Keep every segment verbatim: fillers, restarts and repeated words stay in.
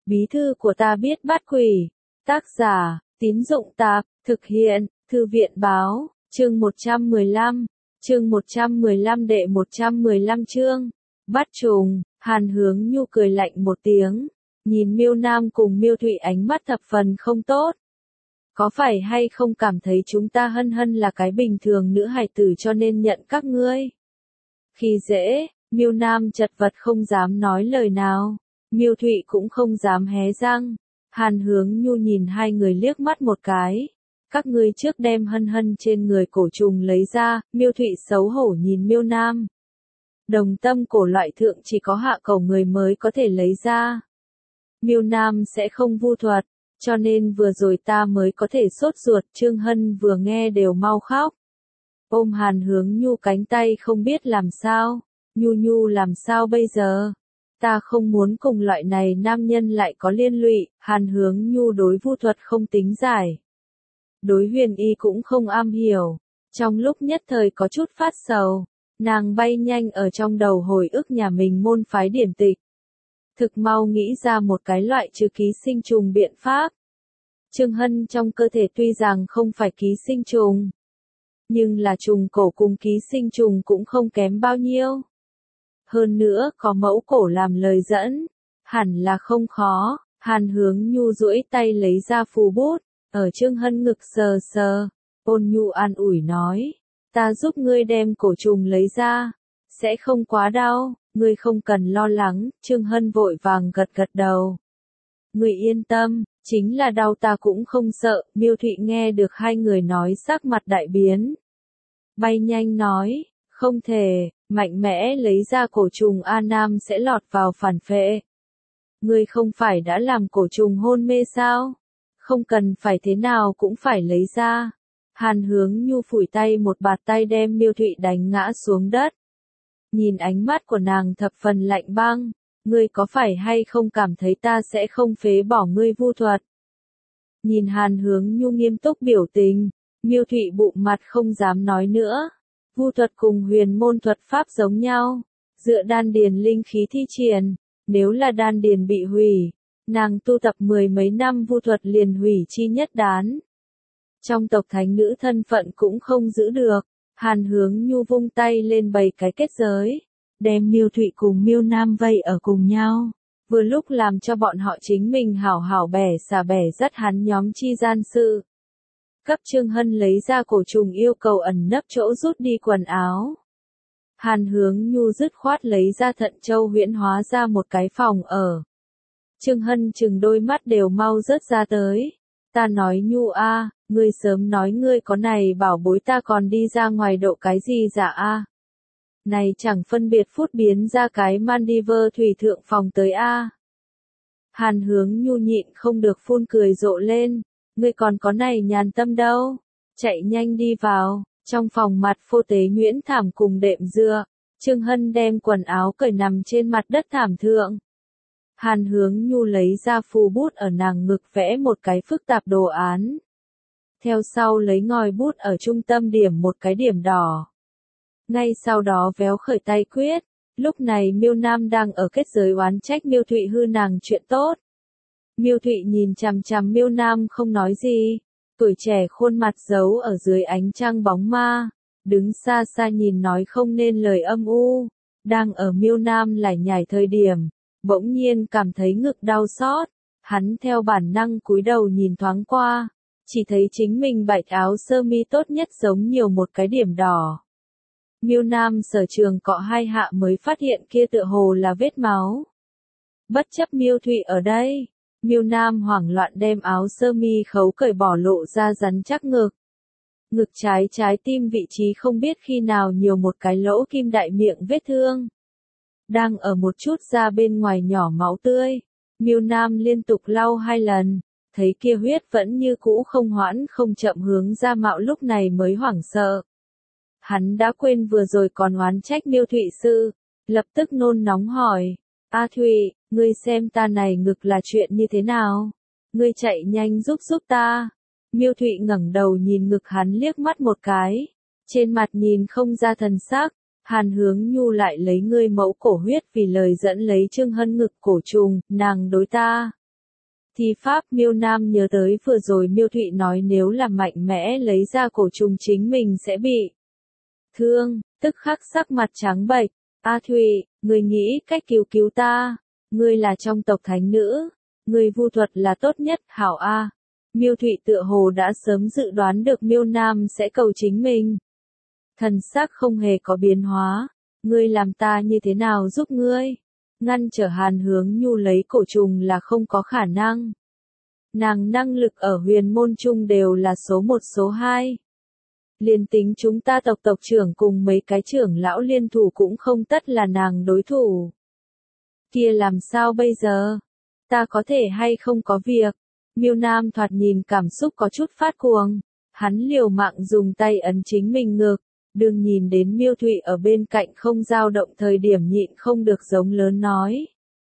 Bí thư của ta biết bắt quỷ. Tác giả, Tín Dụng Tạp, thực hiện, Thư viện Báo, chương một trăm mười lăm, chương một trăm mười lăm đệ một trăm mười lăm chương, bắt trùng. Hàn Hướng Nhu cười lạnh một tiếng, nhìn Miêu Nam cùng Miêu Thụy ánh mắt thập phần không tốt. Có phải hay không cảm thấy chúng ta hân hân là cái bình thường nữ hài tử cho nên nhận các ngươi? Khi dễ, Miêu Nam chật vật không dám nói lời nào, Miêu Thụy cũng không dám hé răng. Hàn Hướng Nhu nhìn hai người liếc mắt một cái. Các ngươi trước đem hân hân trên người cổ trùng lấy ra, Miêu Thụy xấu hổ nhìn Miêu Nam. Đồng tâm cổ loại thượng chỉ có hạ cầu người mới có thể lấy ra. Miêu Nam sẽ không vu thuật, cho nên vừa rồi ta mới có thể sốt ruột. Trương Hân vừa nghe đều mau khóc. Ôm Hàn Hướng Nhu cánh tay không biết làm sao. Nhu Nhu làm sao bây giờ? Ta không muốn cùng loại này nam nhân lại có liên lụy. Hàn Hướng Nhu đối vu thuật không tính giải. Đối huyền y cũng không am hiểu. Trong lúc nhất thời có chút phát sầu, nàng bay nhanh ở trong đầu hồi ức nhà mình môn phái điển tịch. Thực mau nghĩ ra một cái loại trừ ký sinh trùng biện pháp. Trương Hân trong cơ thể tuy rằng không phải ký sinh trùng, nhưng là trùng cổ cùng ký sinh trùng cũng không kém bao nhiêu. Hơn nữa có mẫu cổ làm lời dẫn, hẳn là không khó. Hàn Hướng Nhu duỗi tay lấy ra phù bút, ở Trương Hân ngực sờ sờ, ôn nhu an ủi nói, ta giúp ngươi đem cổ trùng lấy ra, sẽ không quá đau, ngươi không cần lo lắng. Trương Hân vội vàng gật gật đầu. Ngươi yên tâm, chính là đau ta cũng không sợ. Miêu Thụy nghe được hai người nói sắc mặt đại biến. Bay nhanh nói, không thể, mạnh mẽ lấy ra cổ trùng A Nam sẽ lọt vào phản phệ. Ngươi không phải đã làm cổ trùng hôn mê sao? Không cần phải thế nào cũng phải lấy ra. Hàn Hướng Nhu phủi tay một bạt tay đem Miêu Thụy đánh ngã xuống đất. Nhìn ánh mắt của nàng thập phần lạnh băng, ngươi có phải hay không cảm thấy ta sẽ không phế bỏ ngươi vu thuật? Nhìn Hàn Hướng Nhu nghiêm túc biểu tình, Miêu Thụy bụng mặt không dám nói nữa. Vu thuật cùng huyền môn thuật pháp giống nhau, dựa đan điền linh khí thi triển, nếu là đan điền bị hủy, nàng tu tập mười mấy năm vu thuật liền hủy chi nhất đán. Trong tộc thánh nữ thân phận cũng không giữ được. Hàn Hướng Nhu vung tay lên bày cái kết giới, đem Miêu Thụy cùng Miêu Nam vây ở cùng nhau, vừa lúc làm cho bọn họ chính mình hảo hảo bẻ xả bẻ dắt hắn nhóm chi gian sự. Cấp Trương Hân lấy ra cổ trùng yêu cầu ẩn nấp chỗ rút đi quần áo. Hàn Hướng Nhu dứt khoát lấy ra thận châu huyễn hóa ra một cái phòng ở. Trương Hân chừng đôi mắt đều mau rớt ra tới. Ta nói Nhu a, ngươi sớm nói ngươi có này bảo bối ta còn đi ra ngoài độ cái gì dạ a? Này chẳng phân biệt phút biến ra cái Maldives thủy thượng phòng tới a. Hàn Hướng Nhu nhịn không được phun cười rộ lên, ngươi còn có này nhàn tâm đâu, chạy nhanh đi vào. Trong phòng mặt phô tế nhuyễn thảm cùng đệm dựa, Trương Hân đem quần áo cởi nằm trên mặt đất thảm thượng. Hàn Hướng Nhu lấy ra phù bút ở nàng ngực vẽ một cái phức tạp đồ án. Theo sau lấy ngòi bút ở trung tâm điểm một cái điểm đỏ. Ngay sau đó véo khởi tay quyết, lúc này Miêu Nam đang ở kết giới oán trách Miêu Thụy hư nàng chuyện tốt. Miêu Thụy nhìn chằm chằm Miêu Nam không nói gì, tuổi trẻ khuôn mặt giấu ở dưới ánh trăng bóng ma, đứng xa xa nhìn nói không nên lời âm u. Đang ở Miêu Nam lải nhải thời điểm, bỗng nhiên cảm thấy ngực đau xót, hắn theo bản năng cúi đầu nhìn thoáng qua, chỉ thấy chính mình bạch áo sơ mi tốt nhất giống nhiều một cái điểm đỏ. Miêu Nam sở trường cọ hai hạ mới phát hiện kia tựa hồ là vết máu. Bất chấp Miêu Thụy ở đây, Miêu Nam hoảng loạn đem áo sơ mi khấu cởi bỏ lộ ra rắn chắc ngực. Ngực trái trái tim vị trí không biết khi nào nhiều một cái lỗ kim đại miệng vết thương. Đang ở một chút ra bên ngoài nhỏ máu tươi, Miêu Nam liên tục lau hai lần, thấy kia huyết vẫn như cũ không hoãn không chậm hướng ra mạo lúc này mới hoảng sợ. Hắn đã quên vừa rồi còn oán trách Miêu Thụy sư, lập tức nôn nóng hỏi, A Thụy, ngươi xem ta này ngực là chuyện như thế nào? Ngươi chạy nhanh giúp giúp ta. Miêu Thụy ngẩng đầu nhìn ngực hắn liếc mắt một cái, trên mặt nhìn không ra thần sắc. Hàn Hướng Nhu lại lấy ngươi mẫu cổ huyết vì lời dẫn lấy Trương Hân ngực cổ trùng, nàng đối ta, Thi pháp Miêu Nam nhớ tới vừa rồi Miêu Thụy nói nếu là mạnh mẽ lấy ra cổ trùng chính mình sẽ bị thương, tức khắc sắc mặt trắng bệch. A Thụy, người nghĩ cách cứu cứu ta, ngươi là trong tộc thánh nữ, ngươi vu thuật là tốt nhất, hảo a. Miêu Thụy tựa hồ đã sớm dự đoán được Miêu Nam sẽ cầu chính mình. Thần sắc không hề có biến hóa, ngươi làm ta như thế nào giúp ngươi? Ngăn trở Hàn Hướng Nhu lấy cổ trùng là không có khả năng. Nàng năng lực ở huyền môn chung đều là số một số hai. Liên tính chúng ta tộc tộc trưởng cùng mấy cái trưởng lão liên thủ cũng không tất là nàng đối thủ. Kia làm sao bây giờ? Ta có thể hay không có việc? Miêu Nam thoạt nhìn cảm xúc có chút phát cuồng. Hắn liều mạng dùng tay ấn chính mình ngực. Đừng nhìn đến Miêu Thụy ở bên cạnh không dao động thời điểm nhịn không được giống lớn nói.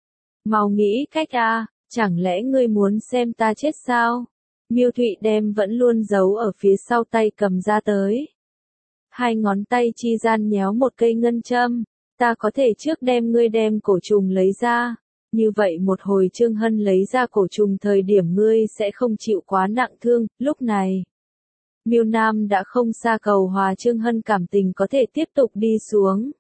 Mau nghĩ cách a, chẳng lẽ ngươi muốn xem ta chết sao? Miêu Thụy đem vẫn luôn giấu ở phía sau tay cầm ra tới. Hai ngón tay chi gian nhéo một cây ngân châm. Ta có thể trước đem ngươi đem cổ trùng lấy ra. Như vậy một hồi Trương Hân lấy ra cổ trùng thời điểm ngươi sẽ không chịu quá nặng thương. Lúc này, Miêu Nam đã không xa cầu hòa Trương Hân cảm tình có thể tiếp tục đi xuống.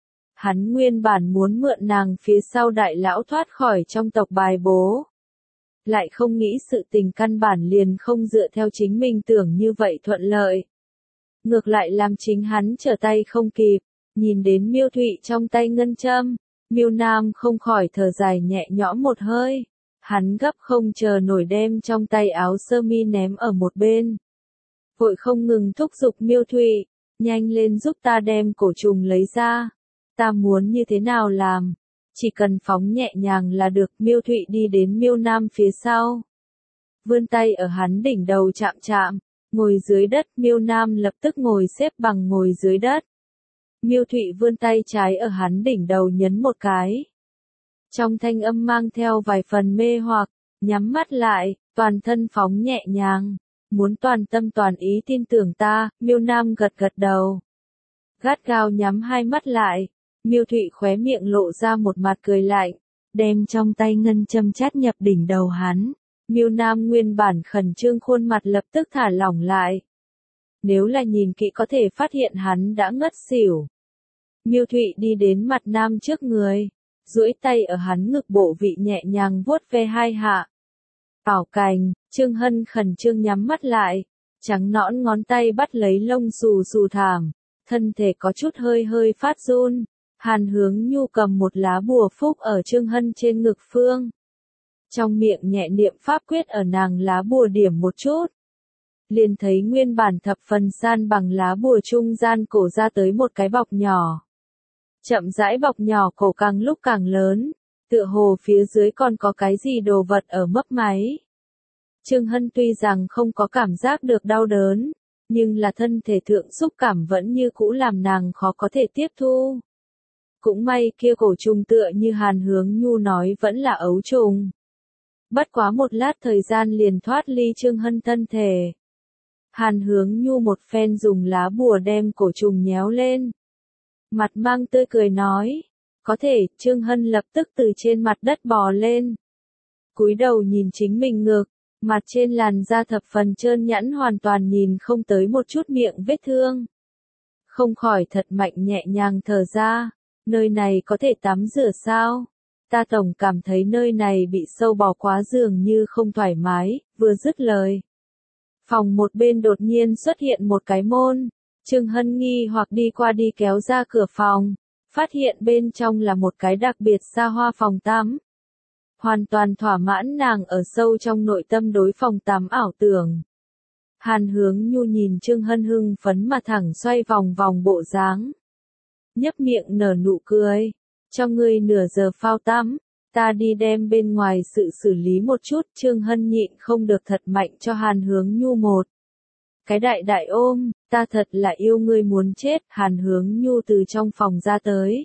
Hắn nguyên bản muốn mượn nàng phía sau đại lão thoát khỏi trong tộc bài bố. Lại không nghĩ sự tình căn bản liền không dựa theo chính mình tưởng như vậy thuận lợi. Ngược lại làm chính hắn trở tay không kịp, nhìn đến Miêu Thụy trong tay ngân châm, Miêu Nam không khỏi thở dài nhẹ nhõm một hơi. Hắn gấp không chờ nổi đem trong tay áo sơ mi ném ở một bên. Vội không ngừng thúc giục Miêu Thụy, nhanh lên giúp ta đem cổ trùng lấy ra. Ta muốn như thế nào làm? Chỉ cần phóng nhẹ nhàng là được. Miêu Thụy đi đến Miêu Nam phía sau. Vươn tay ở hắn đỉnh đầu chạm chạm, ngồi dưới đất. Miêu Nam lập tức ngồi xếp bằng ngồi dưới đất. Miêu Thụy vươn tay trái ở hắn đỉnh đầu nhấn một cái. Trong thanh âm mang theo vài phần mê hoặc, nhắm mắt lại, toàn thân phóng nhẹ nhàng. Muốn toàn tâm toàn ý tin tưởng ta, Miêu Nam gật gật đầu. Gắt gao nhắm hai mắt lại, Miêu Thụy khóe miệng lộ ra một mặt cười lạnh, đem trong tay ngân châm chát nhập đỉnh đầu hắn. Miêu Nam nguyên bản khẩn trương khuôn mặt lập tức thả lỏng lại. Nếu là nhìn kỹ có thể phát hiện hắn đã ngất xỉu. Miêu Thụy đi đến mặt Nam trước người, duỗi tay ở hắn ngực bộ vị nhẹ nhàng vuốt ve hai hạ. Ảo cành, Trương Hân khẩn trương nhắm mắt lại, trắng nõn ngón tay bắt lấy lông xù xù thảm, thân thể có chút hơi hơi phát run. Hàn Hướng Nhu cầm một lá bùa phúc ở Trương Hân trên ngực phương. Trong miệng nhẹ niệm pháp quyết ở nàng lá bùa điểm một chút. Liền thấy nguyên bản thập phần san bằng lá bùa trung gian cổ ra tới một cái bọc nhỏ. Chậm rãi bọc nhỏ cổ càng lúc càng lớn, tựa hồ phía dưới còn có cái gì đồ vật ở mấp máy. Trương Hân tuy rằng không có cảm giác được đau đớn, nhưng là thân thể thượng xúc cảm vẫn như cũ làm nàng khó có thể tiếp thu. Cũng may kia cổ trùng tựa như Hàn Hướng Nhu nói vẫn là ấu trùng. Bất quá một lát thời gian liền thoát ly Trương Hân thân thể. Hàn Hướng Nhu một phen dùng lá bùa đem cổ trùng nhéo lên. Mặt mang tươi cười nói, có thể. Trương Hân lập tức từ trên mặt đất bò lên. Cúi đầu nhìn chính mình ngực, mặt trên làn da thập phần trơn nhẵn hoàn toàn nhìn không tới một chút miệng vết thương. Không khỏi thật mạnh nhẹ nhàng thở ra, nơi này có thể tắm rửa sao? Ta tổng cảm thấy nơi này bị sâu bò quá dường như không thoải mái. Vừa dứt lời, phòng một bên đột nhiên xuất hiện một cái môn. Trương Hân nghi hoặc đi qua đi kéo ra cửa phòng, phát hiện bên trong là một cái đặc biệt xa hoa phòng tắm. Hoàn toàn thỏa mãn nàng ở sâu trong nội tâm đối phòng tắm ảo tưởng. Hàn Hướng Nhu nhìn Trương Hân hưng phấn mà thẳng xoay vòng vòng bộ dáng. Nhấp miệng nở nụ cười, cho ngươi nửa giờ phao tắm, ta đi đem bên ngoài sự xử lý một chút. Trương Hân nhịn không được thật mạnh cho Hàn Hướng Nhu một cái đại đại ôm, ta thật là yêu ngươi muốn chết. Hàn Hướng Nhu từ trong phòng ra tới,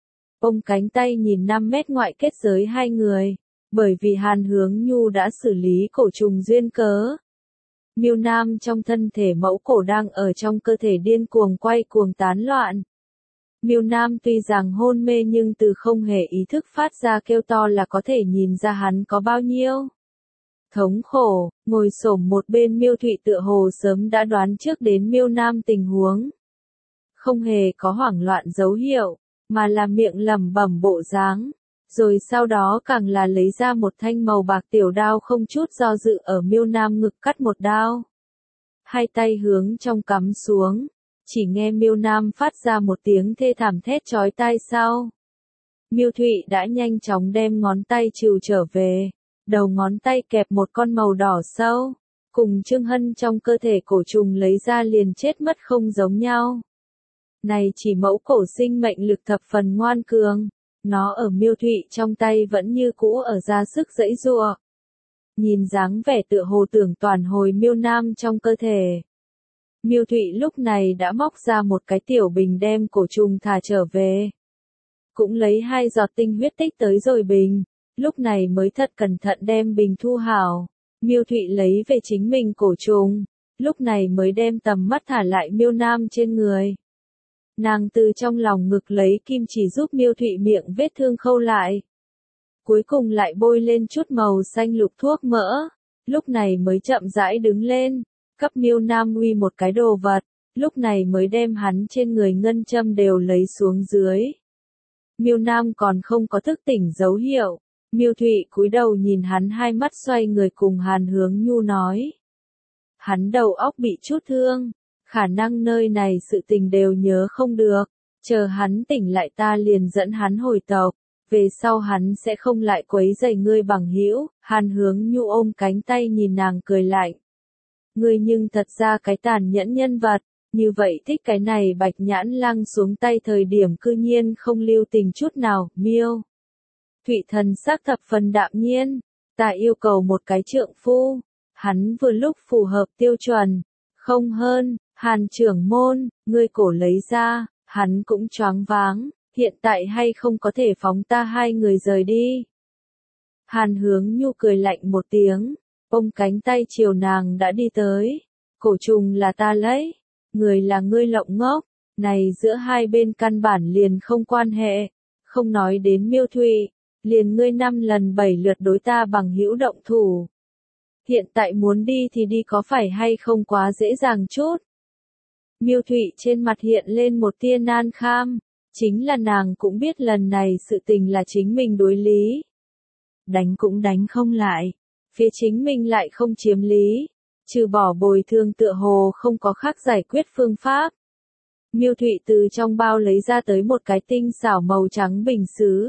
ôm cánh tay nhìn năm mét ngoại kết giới hai người, bởi vì Hàn Hướng Nhu đã xử lý cổ trùng duyên cớ. Miêu Nam trong thân thể mẫu cổ đang ở trong cơ thể điên cuồng quay cuồng tán loạn. Miêu Nam tuy rằng hôn mê nhưng từ không hề ý thức phát ra kêu to là có thể nhìn ra hắn có bao nhiêu thống khổ, ngồi xổm một bên Miêu Thụy tựa hồ sớm đã đoán trước đến Miêu Nam tình huống. Không hề có hoảng loạn dấu hiệu, mà là miệng lẩm bẩm bộ dáng. Rồi sau đó càng là lấy ra một thanh màu bạc tiểu đao không chút do dự ở Miêu Nam ngực cắt một đao. Hai tay hướng trong cắm xuống, chỉ nghe Miêu Nam phát ra một tiếng thê thảm thét chói tai sau. Miêu Thụy đã nhanh chóng đem ngón tay trừ trở về, đầu ngón tay kẹp một con màu đỏ sâu, cùng Trương Hân trong cơ thể cổ trùng lấy ra liền chết mất không giống nhau. Này chỉ mẫu cổ sinh mệnh lực thập phần ngoan cường, nó ở Miêu Thụy trong tay vẫn như cũ ở ra sức giãy giụa. Nhìn dáng vẻ tựa hồ tưởng toàn hồi Miêu Nam trong cơ thể. Miêu Thụy lúc này đã móc ra một cái tiểu bình đem cổ trùng thả trở về. Cũng lấy hai giọt tinh huyết tích tới rồi bình, lúc này mới thật cẩn thận đem bình thu hảo. Miêu Thụy lấy về chính mình cổ trùng, lúc này mới đem tầm mắt thả lại Miêu Nam trên người. Nàng từ trong lòng ngực lấy kim chỉ giúp Miêu Thụy miệng vết thương khâu lại. Cuối cùng lại bôi lên chút màu xanh lục thuốc mỡ, lúc này mới chậm rãi đứng lên, cấp Miêu Nam uy một cái đồ vật, lúc này mới đem hắn trên người ngân châm đều lấy xuống dưới. Miêu Nam còn không có thức tỉnh dấu hiệu, Miêu Thụy cúi đầu nhìn hắn hai mắt xoay người cùng Hàn Hướng Nhu nói. Hắn đầu óc bị chút thương, khả năng nơi này sự tình đều nhớ không được, chờ hắn tỉnh lại ta liền dẫn hắn hồi tộc, về sau hắn sẽ không lại quấy rầy ngươi bằng hữu. Hàn Hướng Nhu ôm cánh tay nhìn nàng cười lạnh. Ngươi nhưng thật ra cái tàn nhẫn nhân vật, như vậy thích cái này Bạch Nhãn Lang xuống tay thời điểm cư nhiên không lưu tình chút nào. Miêu Thụy thần sắc thập phần đạm nhiên, ta yêu cầu một cái trượng phu, hắn vừa lúc phù hợp tiêu chuẩn, không hơn. Hàn trưởng môn, ngươi cổ lấy ra, hắn cũng choáng váng, hiện tại hay không có thể phóng ta hai người rời đi. Hàn Hướng Nhu cười lạnh một tiếng, ôm cánh tay chiều nàng đã đi tới. Cổ trùng là ta lấy, người là ngươi lộng ngốc, này giữa hai bên căn bản liền không quan hệ, không nói đến Miêu Thụy, liền ngươi năm lần bảy lượt đối ta bằng hữu động thủ. Hiện tại muốn đi thì đi có phải hay không quá dễ dàng chút. Miêu Thụy trên mặt hiện lên một tia nan kham, chính là nàng cũng biết lần này sự tình là chính mình đối lý. Đánh cũng đánh không lại, phía chính mình lại không chiếm lý, trừ bỏ bồi thường tựa hồ không có khác giải quyết phương pháp. Miêu Thụy từ trong bao lấy ra tới một cái tinh xảo màu trắng bình sứ.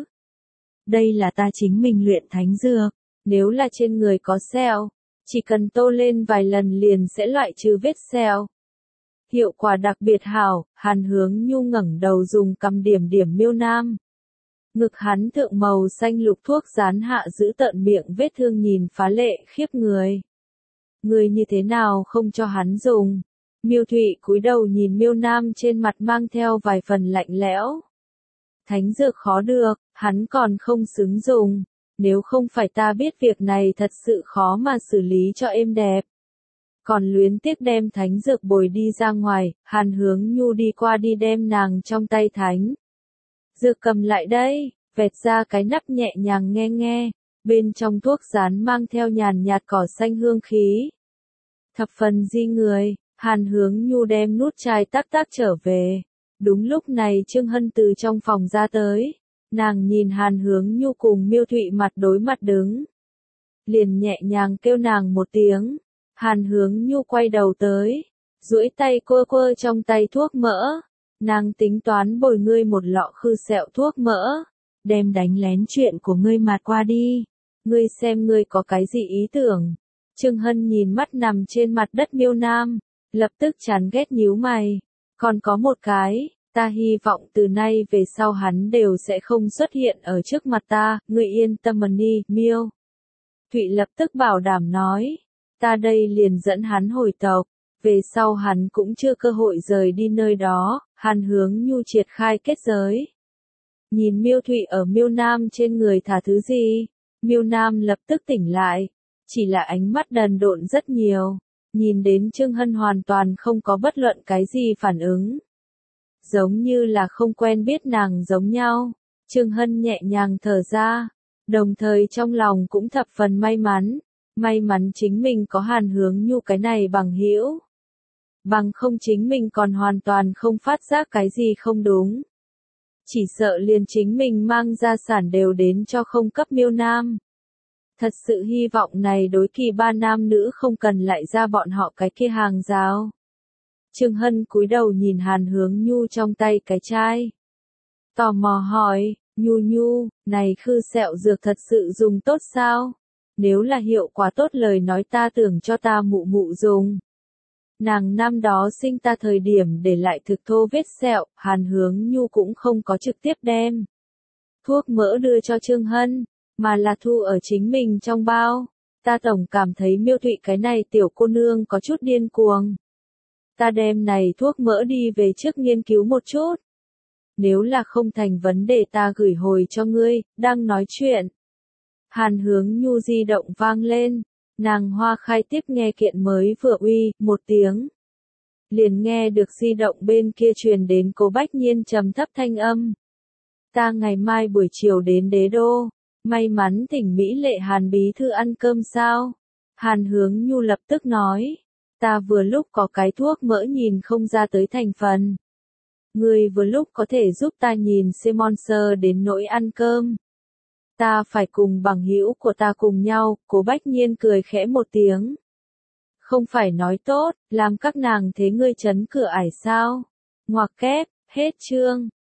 Đây là ta chính mình luyện thánh dược, nếu là trên người có sẹo, chỉ cần tô lên vài lần liền sẽ loại trừ vết sẹo. Hiệu quả đặc biệt hảo. Hàn Hướng Nhu ngẩng đầu dùng cầm điểm điểm Miêu Nam. Ngực hắn thượng màu xanh lục thuốc dán hạ giữ tợn miệng vết thương nhìn phá lệ khiếp người. Người như thế nào không cho hắn dùng? Miêu Thụy cúi đầu nhìn Miêu Nam trên mặt mang theo vài phần lạnh lẽo. Thánh dược khó được, hắn còn không xứng dùng. Nếu không phải ta biết việc này thật sự khó mà xử lý cho êm đẹp. Còn luyến tiếc đem thánh dược bồi đi ra ngoài. Hàn Hướng Nhu đi qua đi đem nàng trong tay thánh dược cầm lại đây, vẹt ra cái nắp nhẹ nhàng nghe nghe, bên trong thuốc dán mang theo nhàn nhạt cỏ xanh hương khí. Thập phần di người. Hàn Hướng Nhu đem nút chai tắc tắc trở về. Đúng lúc này Trương Hân từ trong phòng ra tới, nàng nhìn Hàn Hướng Nhu cùng Miêu Thụy mặt đối mặt đứng, liền nhẹ nhàng kêu nàng một tiếng. Hàn Hướng Nhu quay đầu tới, duỗi tay quơ quơ trong tay thuốc mỡ. Nàng tính toán bồi ngươi một lọ khư sẹo thuốc mỡ, đem đánh lén chuyện của ngươi mạt qua đi. Ngươi xem ngươi có cái gì ý tưởng? Trương Hân nhìn mắt nằm trên mặt đất Miêu Nam, lập tức chán ghét nhíu mày. Còn có một cái, ta hy vọng từ nay về sau hắn đều sẽ không xuất hiện ở trước mặt ta. Ngươi yên tâm đi, Miêu Thụy lập tức bảo đảm nói. Ta đây liền dẫn hắn hồi tộc, về sau hắn cũng chưa cơ hội rời đi nơi đó. Hàn Hướng Nhu triệt khai kết giới. Nhìn Miêu Thụy ở Miêu Nam trên người thả thứ gì, Miêu Nam lập tức tỉnh lại, chỉ là ánh mắt đần độn rất nhiều, nhìn đến Trương Hân hoàn toàn không có bất luận cái gì phản ứng. Giống như là không quen biết nàng giống nhau. Trương Hân nhẹ nhàng thở ra, đồng thời trong lòng cũng thập phần may mắn. May mắn chính mình có Hàn Hướng Nhu cái này bằng hữu. Bằng không chính mình còn hoàn toàn không phát giác cái gì không đúng. Chỉ sợ liền chính mình mang gia sản đều đến cho không cấp miêu nam. Thật sự hy vọng này đối kỳ ba nam nữ không cần lại ra bọn họ cái kia hàng rào. Trương Hân cúi đầu nhìn Hàn Hướng Nhu trong tay cái chai. Tò mò hỏi, Nhu Nhu, này khư sẹo dược thật sự dùng tốt sao? Nếu là hiệu quả tốt lời nói ta tưởng cho ta mụ mụ dùng. Nàng năm đó sinh ta thời điểm để lại thực thô vết sẹo, Hàn Hướng Nhu cũng không có trực tiếp đem thuốc mỡ đưa cho Trương Hân, mà là thu ở chính mình trong bao. Ta tổng cảm thấy Miêu Thụy cái này tiểu cô nương có chút điên cuồng. Ta đem này thuốc mỡ đi về trước nghiên cứu một chút. Nếu là không thành vấn đề ta gửi hồi cho ngươi, đang nói chuyện. Hàn Hướng Nhu di động vang lên, nàng Hoa Khai tiếp nghe kiện mới vừa uy, một tiếng. Liền nghe được di động bên kia truyền đến Cố Bách Nhiên trầm thấp thanh âm. Ta ngày mai buổi chiều đến Đế Đô, may mắn thỉnh Mỹ Lệ Hàn bí thư ăn cơm sao? Hàn Hướng Nhu lập tức nói, ta vừa lúc có cái thuốc mỡ nhìn không ra tới thành phần. Ngươi vừa lúc có thể giúp ta nhìn sponsor đến nỗi ăn cơm. Ta phải cùng bằng hữu của ta cùng nhau, Cố Bách Nhiên cười khẽ một tiếng. Không phải nói tốt, làm các nàng thế ngươi chấn cửa ải sao? Ngoặc kép, hết chương.